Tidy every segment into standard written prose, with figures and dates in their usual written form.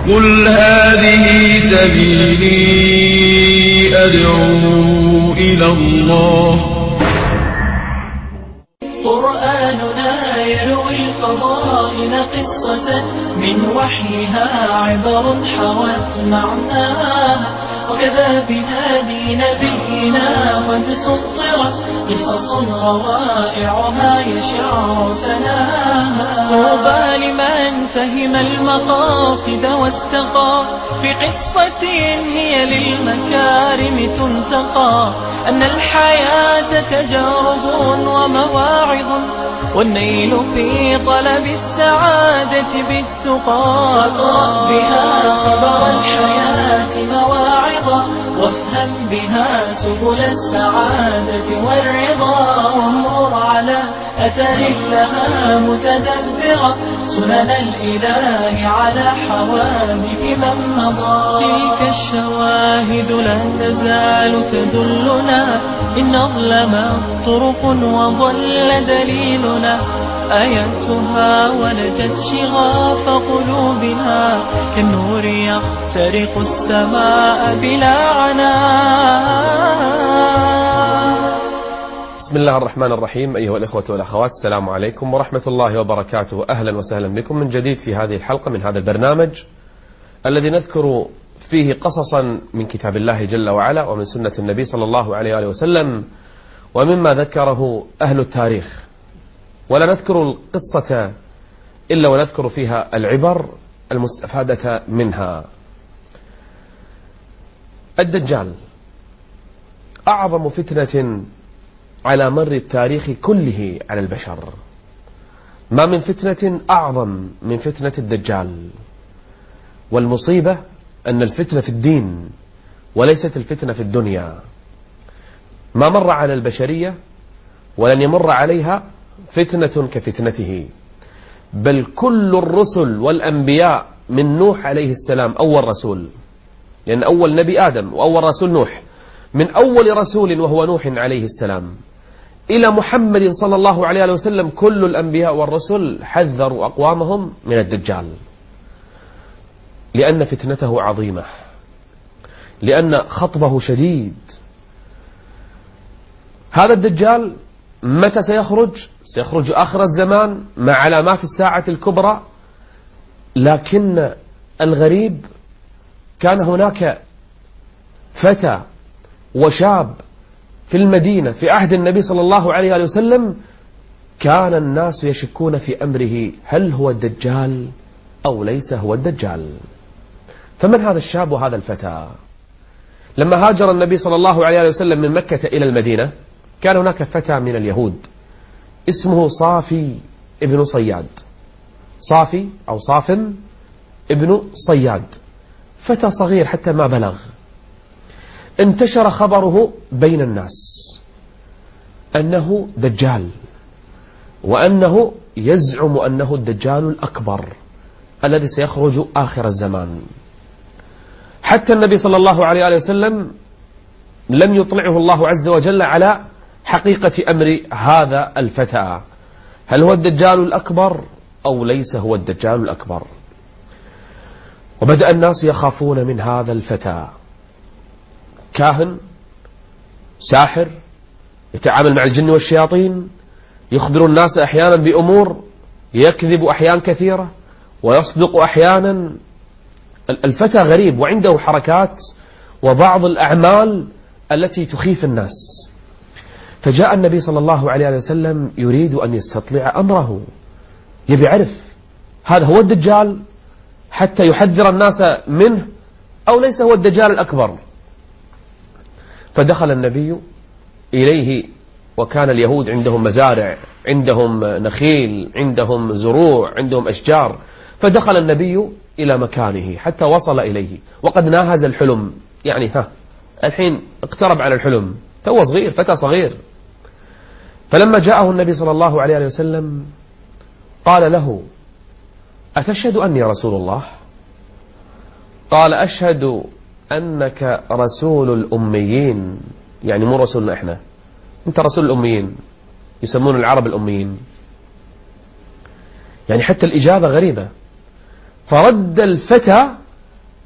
قل هذه سبيلي أدعو إلى الله. قرآننا يروي الفضائل قصة من وحيها عبر حوت معناها، وكذا بهادي نبينا قد سطرت قصص روائعها يشع سناها. طوبى لمن فهم المقاصد واستقى في قصة هي للمكارم تنتقى، أن الحياة تجارب ومواعظ، والنيل في طلب السعادة بالتقى. اقرأ بها خبر الحياة مواعظا، وافهم بها سبل السعادة والرضا، وامر على أثر لها متدبرا سنن الإله على حوادث من مضى. تلك الشواهد لا تزال تدلنا إن أظلمت طرق وضل دليلنا، آياتها ولجت شغاف قلوبنا كالنور يخترق السماء بلا عناء. بسم الله الرحمن الرحيم. أيها الإخوة والأخوات، السلام عليكم ورحمة الله وبركاته. أهلا وسهلا بكم من جديد في هذه الحلقة من هذا البرنامج الذي نذكر فيه قصصا من كتاب الله جل وعلا ومن سنة النبي صلى الله عليه وآله وسلم ومما ذكره أهل التاريخ، ولا نذكر القصة إلا ونذكر فيها العبر المستفادة منها. الدجال أعظم فتنة على مر التاريخ كله على البشر، ما من فتنة أعظم من فتنة الدجال. والمصيبة أن الفتنة في الدين وليست الفتنة في الدنيا. ما مر على البشرية ولن يمر عليها فتنة كفتنته، بل كل الرسل والأنبياء من نوح عليه السلام أول رسول، لأن أول نبي آدم وأول رسول نوح، من أول رسول وهو نوح عليه السلام إلى محمد صلى الله عليه وسلم، كل الأنبياء والرسل حذروا أقوامهم من الدجال، لأن فتنته عظيمة، لأن خطبه شديد. هذا الدجال متى سيخرج؟ سيخرج آخر الزمان مع علامات الساعة الكبرى. لكن الغريب كان هناك فتى وشاب في المدينة في عهد النبي صلى الله عليه وسلم كان الناس يشكون في أمره، هل هو الدجال أو ليس هو الدجال؟ فمن هذا الشاب وهذا الفتى؟ لما هاجر النبي صلى الله عليه وسلم من مكة إلى المدينة كان هناك فتى من اليهود اسمه صافي ابن صياد، صافي أو صاف ابن صياد، فتى صغير حتى ما بلغ. انتشر خبره بين الناس أنه دجال، وأنه يزعم أنه الدجال الأكبر الذي سيخرج آخر الزمان. حتى النبي صلى الله عليه وسلم لم يطلعه الله عز وجل على حقيقة أمر هذا الفتى، هل هو الدجال الأكبر أو ليس هو الدجال الأكبر. وبدأ الناس يخافون من هذا الفتى، كاهن ساحر يتعامل مع الجن والشياطين، يخبر الناس أحيانا بأمور، يكذب أحيان كثيرة ويصدق أحيانا. الفتى غريب وعنده حركات وبعض الأعمال التي تخيف الناس. فجاء النبي صلى الله عليه وسلم يريد أن يستطلع أمره، يبي يعرف هذا هو الدجال حتى يحذر الناس منه أو ليس هو الدجال الأكبر. فدخل النبي إليه، وكان اليهود عندهم مزارع، عندهم نخيل، عندهم زروع، عندهم أشجار. فدخل النبي إلى مكانه حتى وصل إليه وقد ناهز الحلم، يعني الحين اقترب على الحلم، تو صغير، فتى صغير. فلما جاءه النبي صلى الله عليه وسلم قال له: أتشهد أني رسول الله؟ قال: أشهد أنك رسول الأميين، يعني مو رسولنا إحنا، أنت رسول الأميين، يسمون العرب الأميين. يعني حتى الإجابة غريبة. فرد الفتى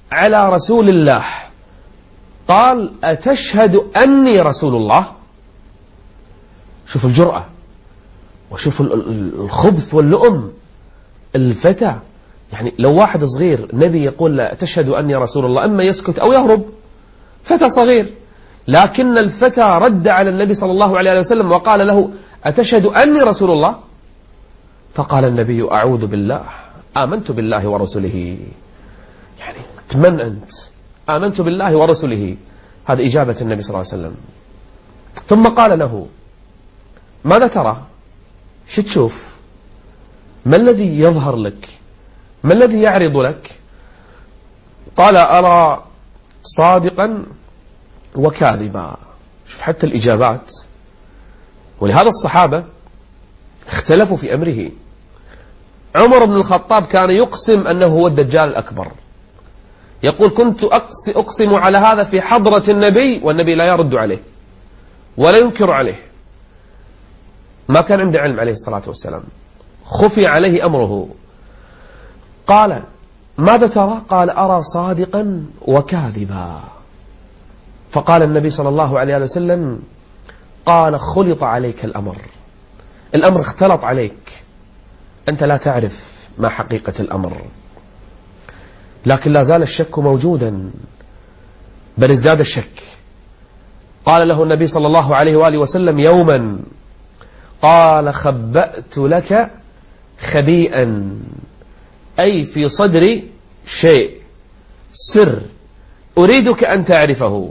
على رسول الله قال أتشهد أني رسول الله؟ شوف الجرأة وشوف الخبث واللؤم. الفتى يعني لو واحد صغير نبي يقول له أتشهد أني رسول الله إما يسكت أو يهرب، فتى صغير. لكن الفتى رد على النبي صلى الله عليه وسلم وقال له أتشهد أني رسول الله؟ فقال النبي أعوذ بالله آمنت بالله ورسله. يعني من أنت؟ آمنت بالله ورسله. هذا إجابة النبي صلى الله عليه وسلم. ثم قال له ماذا ترى؟ شو تشوف؟ ما الذي يظهر لك؟ ما الذي يعرض لك؟ قال أرى صادقا وكاذبا. شوف حتى الإجابات. ولهذا الصحابة اختلفوا في أمره. عمر بن الخطاب كان يقسم أنه هو الدجال الأكبر، يقول كنت أقسم على هذا في حضرة النبي والنبي لا يرد عليه ولا ينكر عليه. ما كان عنده علم عليه الصلاة والسلام، خفي عليه أمره. قال ماذا ترى؟ قال أرى صادقا وكاذبا. فقال النبي صلى الله عليه وسلم قال خلط عليك الأمر، الأمر اختلط عليك، أنت لا تعرف ما حقيقة الأمر. لكن لا زال الشك موجودا، بل ازداد الشك. قال له النبي صلى الله عليه وآله وسلم يوما قال خبأت لك خبيئا، أي في صدري شيء سر أريدك أن تعرفه.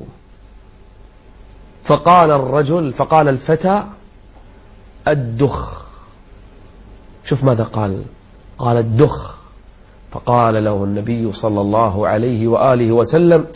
فقال الفتى الدخ. شوف ماذا قال الدخ. فقال له النبي صلى الله عليه وآله وسلم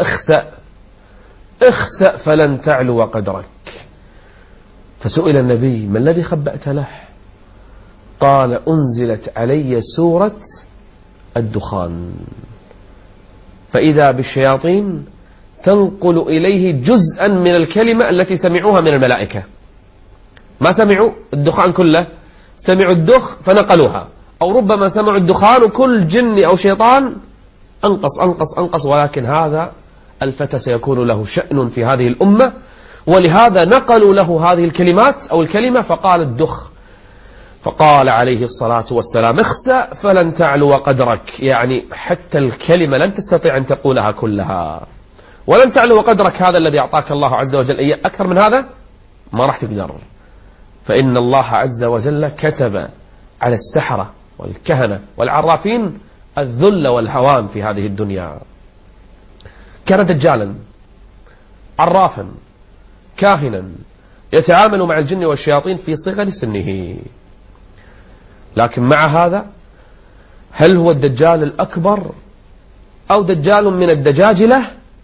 اخسأ فلن تعلو قدرك. فسئل النبي ما الذي خبأت له؟ قال أنزلت علي سورة الدخان، فإذا بالشياطين تنقل إليه جزءا من الكلمة التي سمعوها من الملائكة. ما سمعوا الدخان كله، سمعوا الدخ فنقلوها، أو ربما سمعوا الدخان وكل جن أو شيطان أنقص. ولكن هذا الفتى سيكون له شأن في هذه الأمة، ولهذا نقلوا له هذه الكلمات أو الكلمة فقال الدخ. فقال عليه الصلاة والسلام اخسأ فلن تعلو قدرك، يعني حتى الكلمة لن تستطيع أن تقولها كلها، ولن تعلو قدرك. هذا الذي أعطاك الله عز وجل إياه، أكثر من هذا ما راح تقدر. فإن الله عز وجل كتب على السحرة والكهنة والعرافين الذل والهوان في هذه الدنيا. كان دجالا عرافا كاهنا يتعامل مع الجن والشياطين في صغر سنه. لكن مع هذا هل هو الدجال الأكبر أو دجال من الدجاجلة؟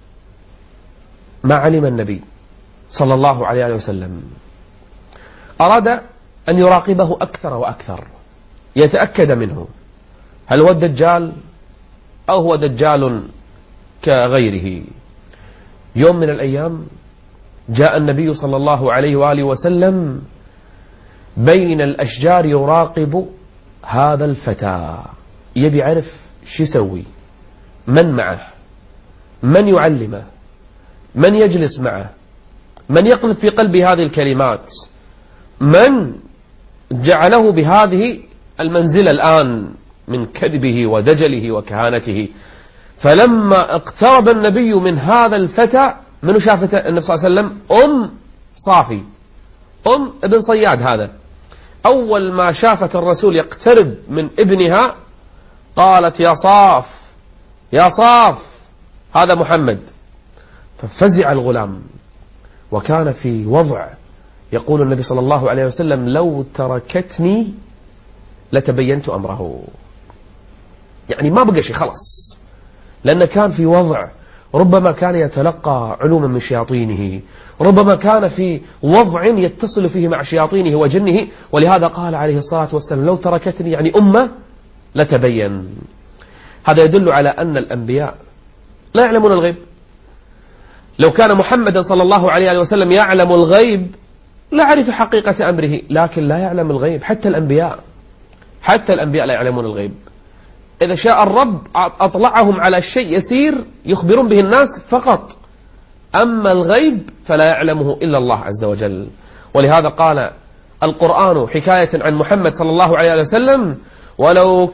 ما علم النبي صلى الله عليه وسلم. أراد أن يراقبه أكثر وأكثر، يتأكد منه هل هو الدجال أو هو دجال كغيره. يوم من الأيام جاء النبي صلى الله عليه وآله وسلم بين الأشجار يراقب هذا الفتى، يبي يعرف شو يسوي، من معه، من يعلمه، من يجلس معه، من يقذف في قلبه هذه الكلمات، من جعله بهذه المنزلة الآن من كذبه ودجله وكهانته. فلما اقترب النبي من هذا الفتى، منو شافته النبي صلى الله عليه وسلم؟ صافي، ابن صياد. هذا أول ما شافت الرسول يقترب من ابنها قالت يا صاف هذا محمد. ففزع الغلام، وكان في وضع يقول النبي صلى الله عليه وسلم لو تركتني لتبينت أمره، يعني ما بقى شيء خلاص، لأنه كان في وضع ربما كان يتلقى علوما من شياطينه، ربما كان في وضع يتصل فيه مع شياطينه وجنه. ولهذا قال عليه الصلاة والسلام لو تركتني يعني أمة لتبين. هذا يدل على أن الأنبياء لا يعلمون الغيب. لو كان محمد صلى الله عليه وسلم يعلم الغيب لا عرف حقيقة أمره، لكن لا يعلم الغيب. حتى الأنبياء لا يعلمون الغيب. إذا شاء الرب أطلعهم على شيء يسير يخبرون به الناس فقط، أما الغيب فلا يعلمه إلا الله عز وجل. ولهذا قال القرآن حكاية عن محمد صلى الله عليه وسلم: ولو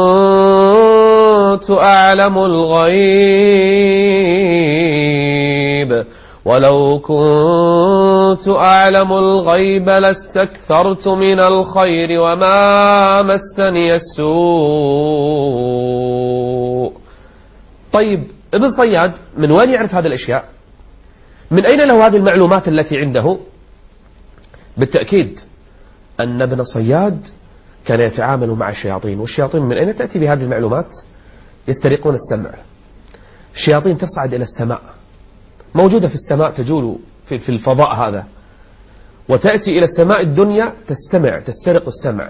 كنت أعلم الغيب لاستكثرت من الخير وما مسني السوء. طيب، ابن صياد من وين يعرف هذه الأشياء؟ من أين له هذه المعلومات التي عنده؟ بالتأكيد أن ابن صياد كان يتعامل مع الشياطين. والشياطين من أين تأتي بهذه المعلومات؟ يسترقون السمع. الشياطين تصعد إلى السماء، موجودة في السماء، تجول في الفضاء هذا، وتأتي إلى السماء الدنيا تستمع، تسترق السمع،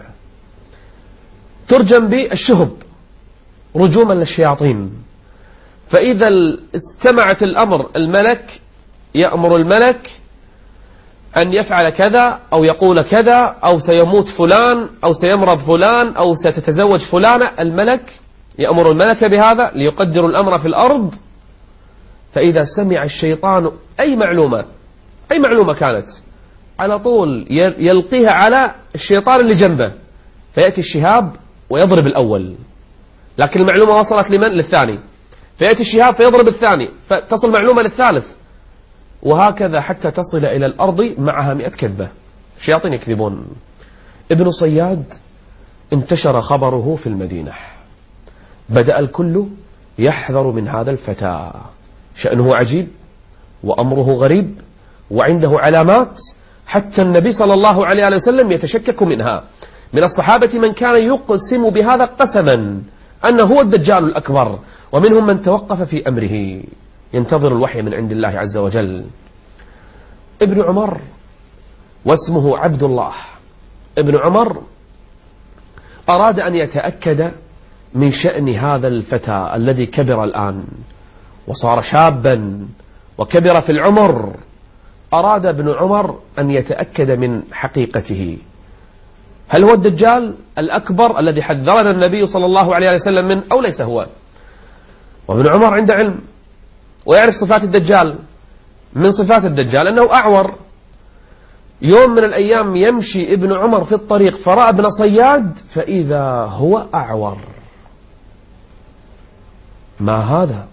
ترجم بالشهب رجوما للشياطين. فإذا استمعت الأمر، الملك يأمر الملك أن يفعل كذا أو يقول كذا، أو سيموت فلان أو سيمرض فلان أو ستتزوج فلانة، الملك يأمر الملك بهذا ليقدر الأمر في الأرض. فإذا سمع الشيطان أي معلومة كانت، على طول يلقيها على الشيطان اللي جنبه، فيأتي الشهاب ويضرب الأول، لكن المعلومة وصلت لمن؟ للثاني، فيأتي الشهاب فيضرب الثاني، فتصل معلومة للثالث، وهكذا حتى تصل إلى الأرض معها 100 كذبة. الشياطين يكذبون. ابن صياد انتشر خبره في المدينة، بدأ الكل يحذر من هذا الفتى، شأنه عجيب وأمره غريب وعنده علامات حتى النبي صلى الله عليه وسلم يتشكك منها. من الصحابة من كان يقسم بهذا قسما أنه هو الدجال الأكبر، ومنهم من توقف في أمره ينتظر الوحي من عند الله عز وجل. ابن عمر واسمه عبد الله، ابن عمر أراد أن يتأكد من شأن هذا الفتى الذي كبر الآن وصار شابا وكبر في العمر. أراد ابن عمر أن يتأكد من حقيقته، هل هو الدجال الأكبر الذي حذرنا النبي صلى الله عليه وسلم منه أو ليس هو؟ وابن عمر عنده علم ويعرف صفات الدجال. من صفات الدجال أنه أعور. يوم من الأيام يمشي ابن عمر في الطريق فرأى ابن صياد فإذا هو أعور. ما هذا؟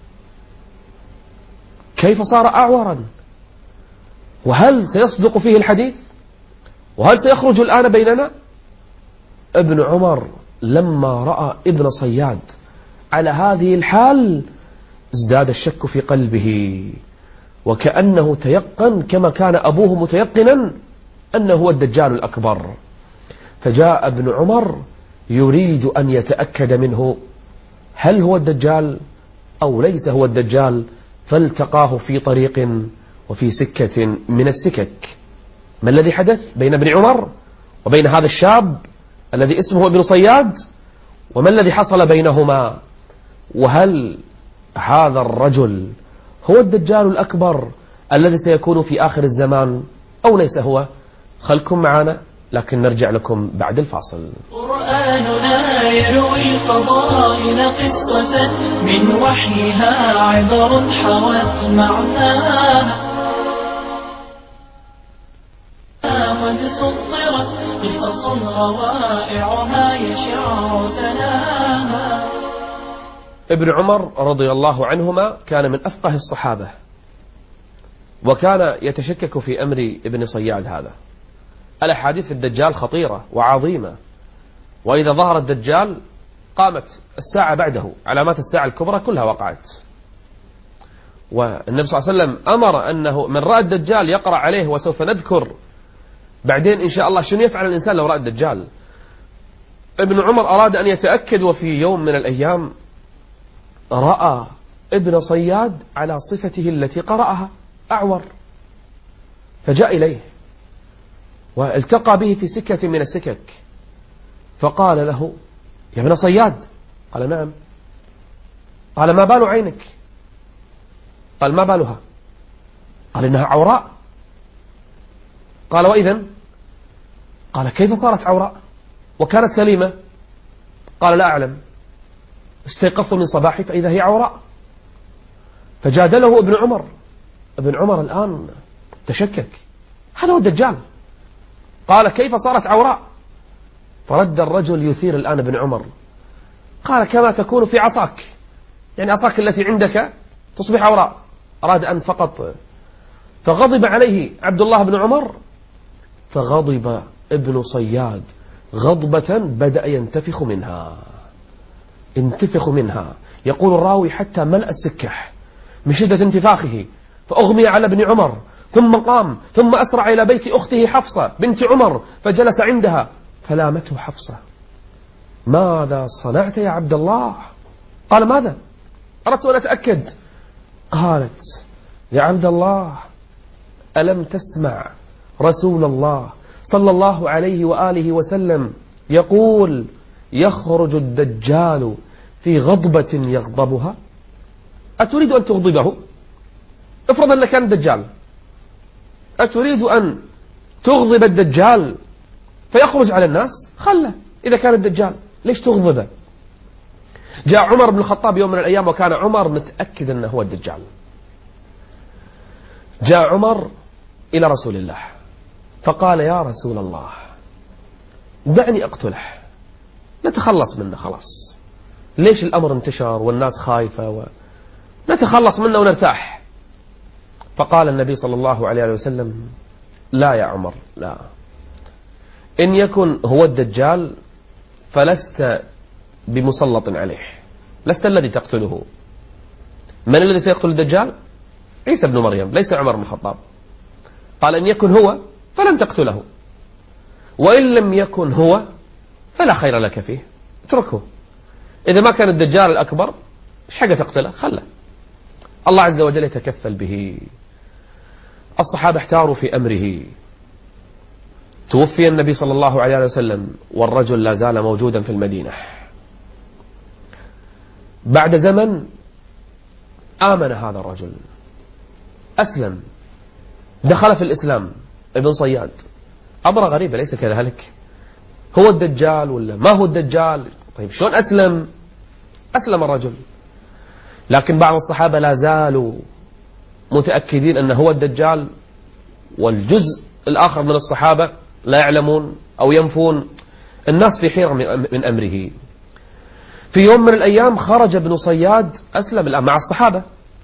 كيف صار أعورا؟ وهل سيصدق فيه الحديث؟ وهل سيخرج الآن بيننا؟ ابن عمر لما رأى ابن صياد على هذه الحال ازداد الشك في قلبه، وكأنه تيقن كما كان أبوه متيقنا أنه هو الدجال الأكبر. فجاء ابن عمر يريد أن يتأكد منه هل هو الدجال أو ليس هو الدجال، فالتقاه في طريق وفي سكة من السكك. ما الذي حدث بين ابن عمر وبين هذا الشاب الذي اسمه ابن صياد؟ وما الذي حصل بينهما؟ وهل هذا الرجل هو الدجال الأكبر الذي سيكون في آخر الزمان أو ليس هو؟ خلكم معنا، لكن نرجع لكم بعد الفاصل. قرآننا يروي الفضائل قصة من وحيها عبر حوت معناها، قد سطرت قصص روائعها يشع سناها. ابن عمر رضي الله عنهما كان من أفقه الصحابة، وكان يتشكك في أمر ابن صياد هذا. الأحاديث الدجال خطيرة وعظيمة، وإذا ظهر الدجال قامت الساعة بعده، علامات الساعة الكبرى كلها وقعت. والنبي صلى الله عليه وسلم أمر أنه من رأى الدجال يقرأ عليه، وسوف نذكر بعدين إن شاء الله شنو يفعل الإنسان لو رأى الدجال. ابن عمر أراد أن يتأكد، وفي يوم من الأيام رأى ابن صياد على صفته التي قرأها أعور، فجاء إليه والتقى به في سكة من السكك، فقال له يا ابن صياد. قال نعم. قال ما بال عينك؟ قال ما بالها؟ قال إنها عوراء. قال وإذن؟ قال كيف صارت عوراء وكانت سليمة؟ قال لا أعلم. استيقظت من صباحي فإذا هي عوراء. فجادله ابن عمر. ابن عمر الآن تشكك، هذا هو الدجال. قال كيف صارت عوراء؟ فرد الرجل يثير الآن ابن عمر، قال كما تكون في عصاك، يعني عصاك التي عندك تصبح عوراء. أراد أن فقط. فغضب عليه عبد الله بن عمر، فغضب ابن صياد غضبة بدأ ينتفخ منها. يقول الراوي حتى ملأ السكح من شدة انتفاخه، فأغمي على ابن عمر، ثم قام، ثم أسرع إلى بيت أخته حفصة بنت عمر فجلس عندها، فلامته حفصة: ماذا صنعت يا عبد الله؟ قال: ماذا؟ أردت أن أتأكد. قالت: يا عبد الله، ألم تسمع رسول الله صلى الله عليه وآله وسلم يقول: يخرج الدجال في غضبة يغضبها؟ أتريد أن تغضبه؟ افرض أنك كان الدجال، أتريد أن تغضب الدجال فيخرج على الناس؟ خله إذا كان الدجال، ليش تغضبه؟ جاء عمر بن الخطاب يوم من الأيام، وكان عمر متأكد أنه هو الدجال. جاء عمر إلى رسول الله فقال: يا رسول الله، دعني أقتله، نتخلص منه خلاص. ليش الأمر انتشر والناس خايفة نتخلص منه ونرتاح. فقال النبي صلى الله عليه وسلم: لا يا عمر، لا، إن يكن هو الدجال فلست بمسلط عليه، لست الذي تقتله. من الذي سيقتل الدجال؟ عيسى بن مريم، ليس عمر بن الخطاب. قال: إن يكن هو فلن تقتله، وإن لم يكن هو فلا خير لك فيه، اتركه. إذا ما كان الدجال الأكبر مش حاجة تقتله، خله، الله عز وجل يتكفل به. الصحابة احتاروا في أمره. توفي النبي صلى الله عليه وسلم والرجل لا زال موجودا في المدينة. بعد زمن آمن هذا الرجل، أسلم، دخل في الإسلام. ابن صياد أمر غريبة، ليس كذلك؟ هو الدجال ولا ما هو الدجال؟ طيب شلون أسلم؟ أسلم الرجل، لكن بعض الصحابة لا زالوا متأكدين أنه هو الدجال، والجزء الآخر من الصحابة لا يعلمون أو ينفون. الناس في حيرة من أمره. في يوم من الأيام خرج ابن صياد، أسلم الآن مع الصحابة،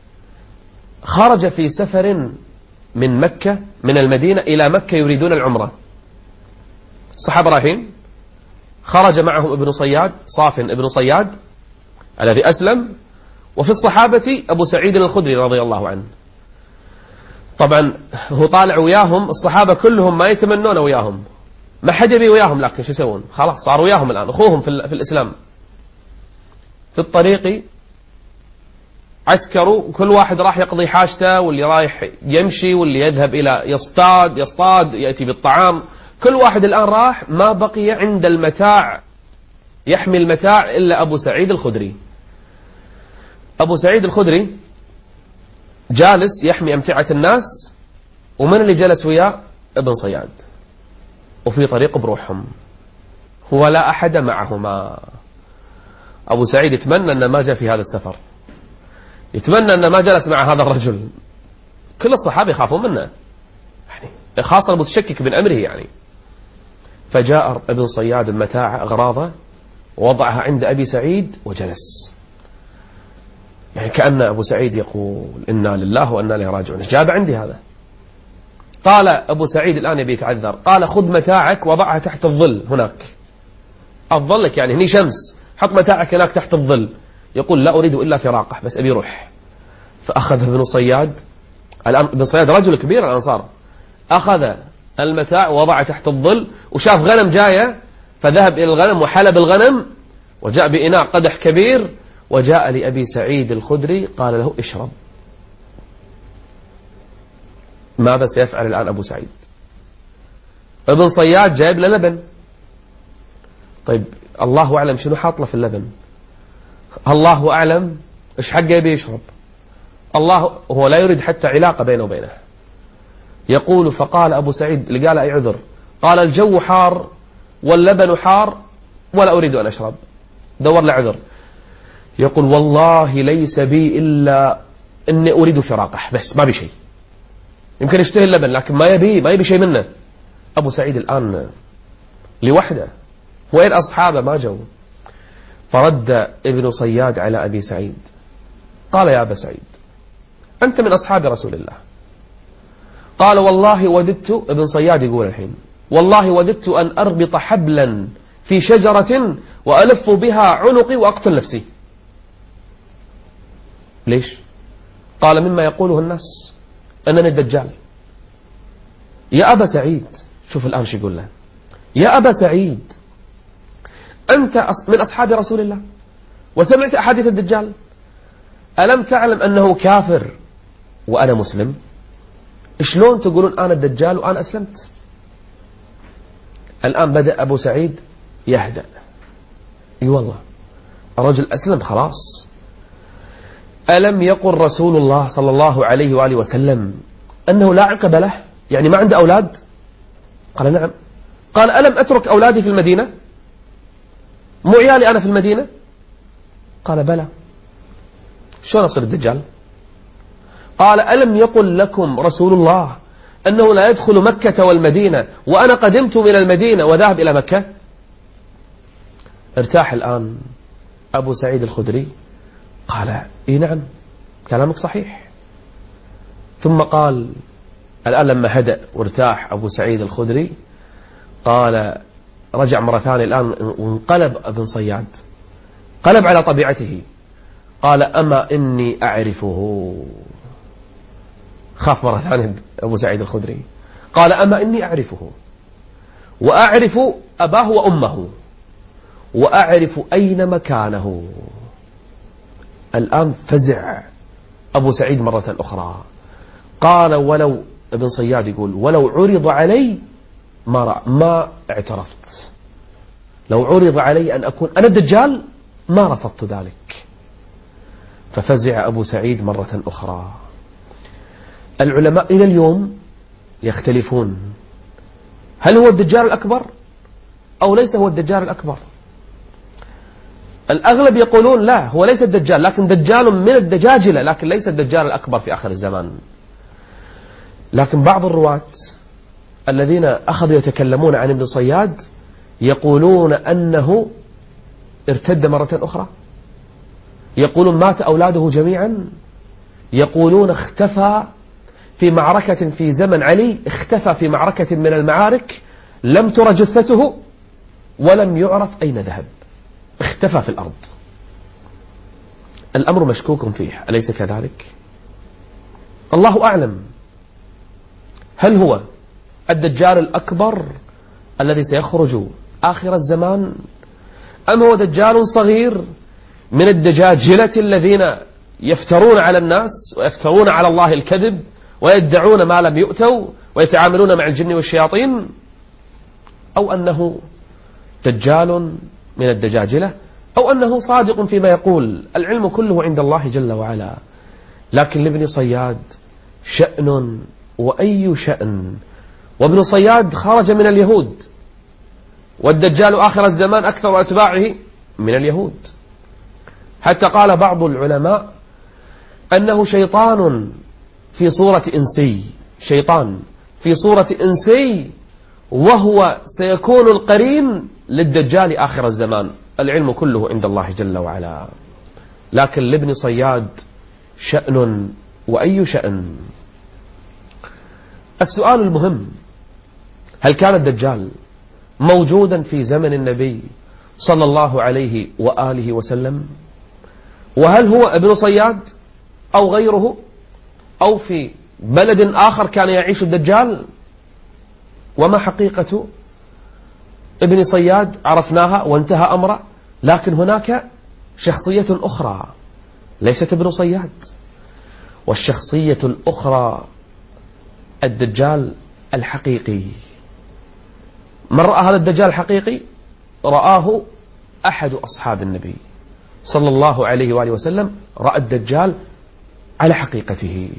خرج في سفر من مكة، من المدينة إلى مكة، يريدون العمرة. الصحابة رايحين، خرج معهم ابن صياد، صاف ابن صياد الذي أسلم، وفي الصحابة أبو سعيد الخدري رضي الله عنه. طبعا هو طالع وياهم، الصحابة كلهم ما يتمنون وياهم، ما حد يبي وياهم، لكن شو يسوون؟ خلاص صاروا وياهم الآن، أخوهم في الإسلام. في الطريق عسكروا، كل واحد راح يقضي حاجته، واللي رايح يمشي، واللي يذهب إلى يصطاد، يأتي بالطعام. كل واحد الآن راح، ما بقي عند المتاع يحمي المتاع إلا أبو سعيد الخدري. أبو سعيد الخدري جالس يحمي أمتعة الناس، ومن اللي جلس وياه؟ ابن صياد، وفي طريق بروحهم ولا أحد معهما. أبو سعيد يتمنى أن ما جاء في هذا السفر، يتمنى أن ما جلس مع هذا الرجل. كل الصحابة يخافون منه، يعني خاصة المتشكك من أمره يعني. فجاء ابن صياد متاع أغراضه ووضعها عند أبي سعيد وجلس، يعني كأن أبو سعيد يقول: إنا لله وإنا إليه راجعون، جاب عندي هذا. قال أبو سعيد الآن يبي يتعذر، قال: خذ متاعك وضعها تحت الظل هناك، أفضل لك، يعني هني شمس، حط متاعك هناك تحت الظل. يقول: لا أريد إلا فراقه، بس أبي روح. فأخذ ابن صياد، الآن ابن صياد رجل كبير الأنصار، أخذ المتاع ووضعه تحت الظل، وشاف غنم جاية فذهب إلى الغنم وحلب الغنم، وجاء بإناء قدح كبير، وجاء لأبي سعيد الخدري قال له: اشرب. ماذا سيفعل الآن أبو سعيد؟ ابن صياد جايب له لبن، طيب الله أعلم شنو حاط له في اللبن، الله أعلم إيش حقه يبي يشرب، الله هو لا يريد حتى علاقة بينه وبينه. يقول: فقال أبو سعيد اللي قال: أي عذر؟ قال: الجو حار واللبن حار ولا أريد أن أشرب، دور له عذر. يقول والله ليس بي إلا أني أريد فراقه، بس ما بي شيء، يمكن يشتهي اللبن لكن ما يبي شيء منه. أبو سعيد الآن لوحده، وين أصحابه ما جو. فرد ابن صياد على أبي سعيد قال يا أبا سعيد أنت من أصحاب رسول الله. قال والله وددت، ابن صياد يقول الحين والله وددت أن أربط حبلا في شجرة وألف بها عنقي وأقتل نفسي. ليش؟ قال مما يقوله الناس أنني الدجال. يا أبا سعيد، شوف الآن شو يقول له، يا أبا سعيد أنت من أصحاب رسول الله وسمعت أحاديث الدجال، ألم تعلم أنه كافر وأنا مسلم؟ شلون تقولون أنا الدجال وأنا أسلمت؟ الآن بدأ أبو سعيد يهدأ، اي والله الرجل أسلم خلاص. ألم يقل رسول الله صلى الله عليه وآله وسلم أنه لا عقب له، يعني ما عنده أولاد؟ قال نعم. قال ألم أترك أولادي في المدينة؟ مو عيالي أنا في المدينة؟ قال بلى. شلون أصير الدجال؟ قال ألم يقل لكم رسول الله أنه لا يدخل مكة والمدينة وأنا قدمت من المدينة وذهب إلى مكة؟ ارتاح الآن أبو سعيد الخدري، قال إيه نعم كلامك صحيح. ثم قال الآن لما هدأ وارتاح أبو سعيد الخدري قال رجع مرة ثانية الآن وانقلب ابن صياد، قلب على طبيعته، قال أما إني أعرفه. خاف مرة ثانية أبو سعيد الخدري، قال أما إني أعرفه وأعرف أباه وأمه وأعرف أين مكانه. الآن فزع أبو سعيد مرة أخرى، قال ولو ابن صياد يقول ولو عرض علي ما اعترفت، لو عرض علي أن أكون أنا الدجال ما رفضت ذلك. ففزع أبو سعيد مرة أخرى. العلماء إلى اليوم يختلفون، هل هو الدجال الأكبر أو ليس هو الدجال الأكبر؟ الأغلب يقولون لا هو ليس الدجال، لكن دجال من الدجاجلة، لكن ليس الدجال الأكبر في آخر الزمان. لكن بعض الرواة الذين أخذوا يتكلمون عن ابن صياد يقولون أنه ارتد مرة أخرى، يقولون مات أولاده جميعا، يقولون اختفى في معركة في زمن علي، اختفى في معركة من المعارك لم ترى جثته ولم يعرف أين ذهب، اختفى في الأرض. الأمر مشكوك فيه، أليس كذلك؟ الله أعلم، هل هو الدجال الأكبر الذي سيخرج آخر الزمان، أم هو دجال صغير من الدجاجلة الذين يفترون على الناس ويفترون على الله الكذب ويدعون ما لم يؤتوا ويتعاملون مع الجن والشياطين، أو أنه دجال من الدجاجلة، أو أنه صادق فيما يقول؟ العلم كله عند الله جل وعلا. لكن لابن صياد شأن وأي شأن، وابن صياد خرج من اليهود، والدجال آخر الزمان أكثر أتباعه من اليهود، حتى قال بعض العلماء أنه شيطان في صورة إنسي، شيطان في صورة إنسي، وهو سيكون القرين للدجال آخر الزمان. العلم كله عند الله جل وعلا. لكن لابن صياد شأن وأي شأن. السؤال المهم، هل كان الدجال موجودا في زمن النبي صلى الله عليه وآله وسلم؟ وهل هو ابن صياد أو غيره أو في بلد آخر كان يعيش الدجال؟ وما حقيقة ابن صياد عرفناها وانتهى أمره، لكن هناك شخصية أخرى ليست ابن صياد، والشخصية الأخرى الدجال الحقيقي. من رأى هذا الدجال الحقيقي؟ رآه أحد أصحاب النبي صلى الله عليه وآله وسلم، رأى الدجال على حقيقته.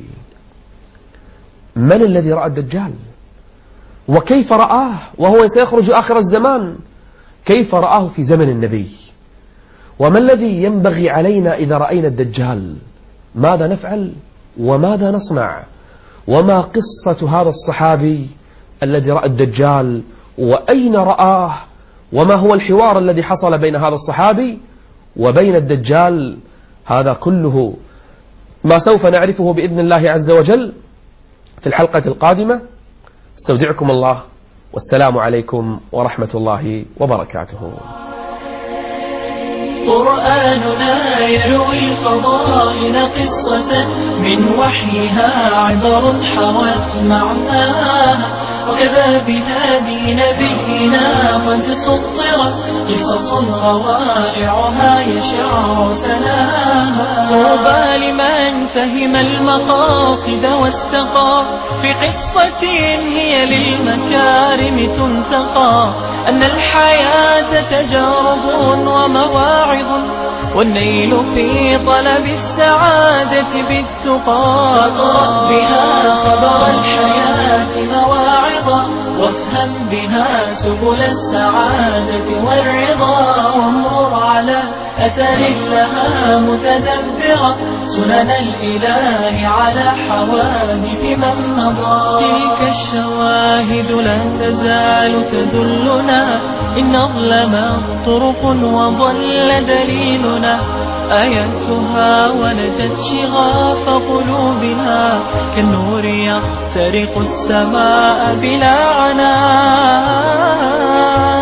من الذي رأى الدجال؟ وكيف رآه وهو سيخرج آخر الزمان؟ كيف رآه في زمن النبي؟ وما الذي ينبغي علينا إذا رأينا الدجال؟ ماذا نفعل وماذا نصنع؟ وما قصة هذا الصحابي الذي رأى الدجال وأين رآه؟ وما هو الحوار الذي حصل بين هذا الصحابي وبين الدجال؟ هذا كله ما سوف نعرفه بإذن الله عز وجل في الحلقة القادمة. استودعكم الله، والسلام عليكم ورحمة الله وبركاته. قرآننا يروي الفضائل قصة من وحيها عبر حوت معناها، وكذا بهادي نبينا قد سطرت قصص روائعها يشع سناها. طوبى لمن فهم المقاصد واستقى في قصة هي للمكارم تنتقى، أن الحياة تجارب ومواعظ، والنيل في طلب السعادة بالتقى. فاقرأ بها خبر الحياة مواعظا، وافهم بها سبل السعادة والرضا، وامرر على أثر لها متدبرا سنن الإله على حوادث من مضى. تلك الشواهد لا تزال تدلنا إن أظلمت طرق وضل دليلنا، آياتها ولجت شغاف قلوبنا كالنور يخترق السماء بلا عناء.